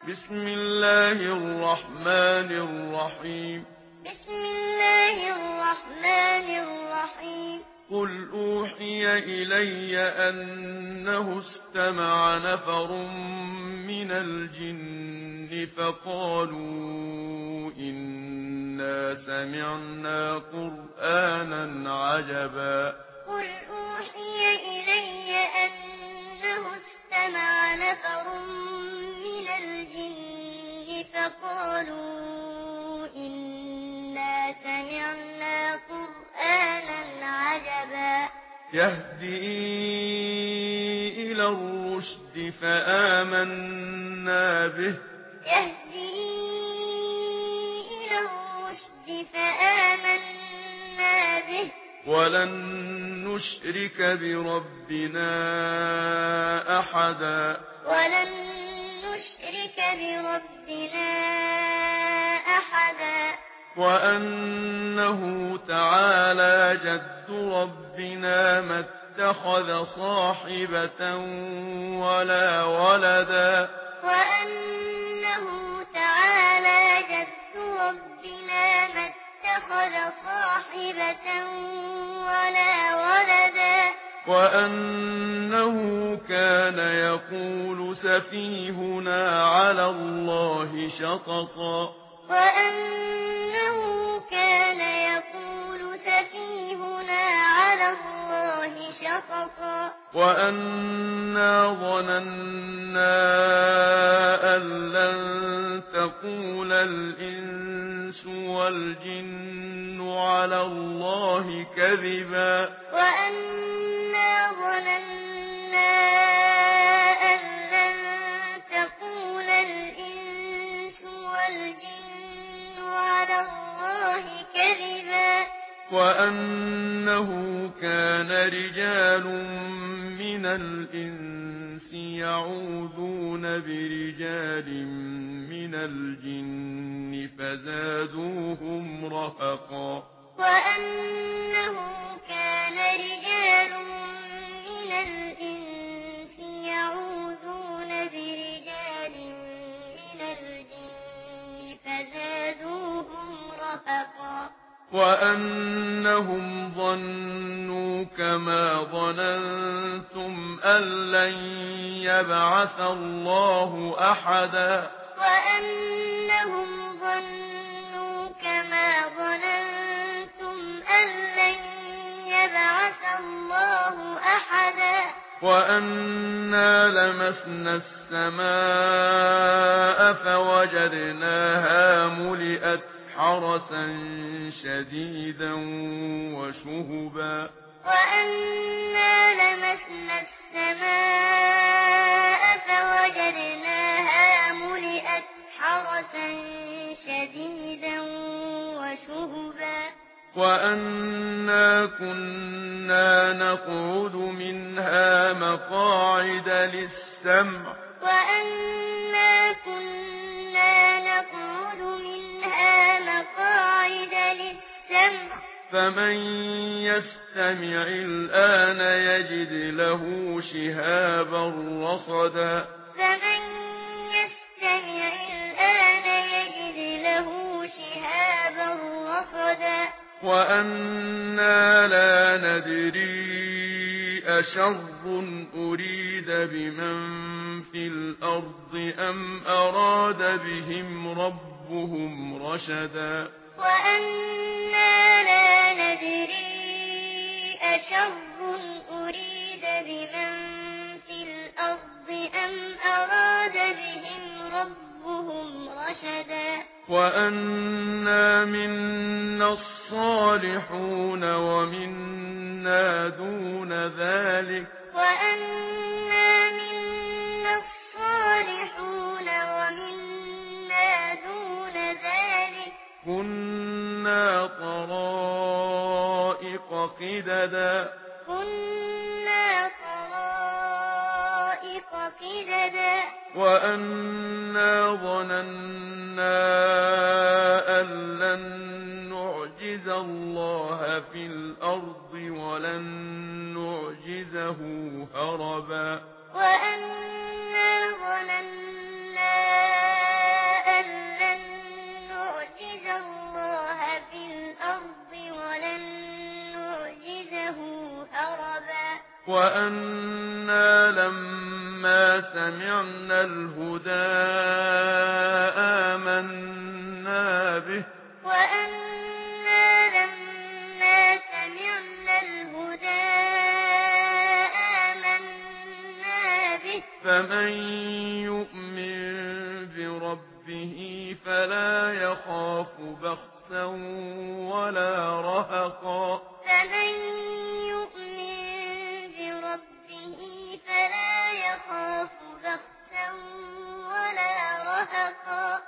بسم الله الرحمن الرحيم بسم الله الرحمن الرحيم قل أوحي إلي أنه استمع نفر من الجن فقالوا إنا سمعنا قرآنا عجبا قل أوحي إلي أنه استمع نفر من الجن فقالوا إنا سمعنا قرآنا عجبا يهدي إلى الرشد فآمنا به يهدي إلى الرشد فآمنا به ولن نشرك بربنا أحدا ولن نشرك بربنا أحدا وأنه تعالى جد ربنا ما اتخذ صاحبة ولا ولدا وأنه تعالى جد ربنا ما اتخذ صاحبة ولا ولدا وأنه كان يقول سفيهنا على الله شططا وأنه كان يقول سفيهنا على الله شططا وأنا ظننا أن لن تقول الإنس والجن على الله كذبا وأنا ظننا أن لن تقول الإنس والجن على الله كذبا وأنه كان رجال من الإنس يعوذون برجال من الجن فزادوهم رهقا وأنه كان رجال من الإنس يعوذون برجال من الجن فزادوهم رهقا وأنهم ظنوا كما ظننتم أن لن يبعث الله أحدا وأنهم ظنوا كما ظننتم أن لن يبعث الله أحدا وأنا لمسنا السماء فوجدناها ملئت حرسا شديدا وشهبا وأنا لمسنا السماء فوجدناها ملئت حرسا شديدا وشهبا وأنا كنا نقعد منها مقاعد للسمع وأنا كنا نقعد منها مقاعد للسمع فمن يستمع الآن يجد له شهابا رصدا فمن يستمع الآن يجد له شهابا رصدا وأنا لا ندري أشر أريد بمن في الأرض أم أراد بهم ربهم رشدا وأنا لا ندري أشر أريد بمن في الأرض أم أراد بهم ربهم رشدا وأنا منا الصالحون ومنا دون ذلك وأنا منا الصالحون ومنا دون ذلك كنا طرائق قددا كنا طرائق قددا وأنا ظننا أن لن نعجز الله في الأرض ولن نعجزه هربا وأنا ظننا وأنا لما سمعنا الهدى آمنا به وأنا لما سمعنا الهدى آمنا به فمن يؤمن بربه فلا يخاف بخسا ولا رهقا فمن يؤمن بربه فلا يخاف بخسا ولا رهقا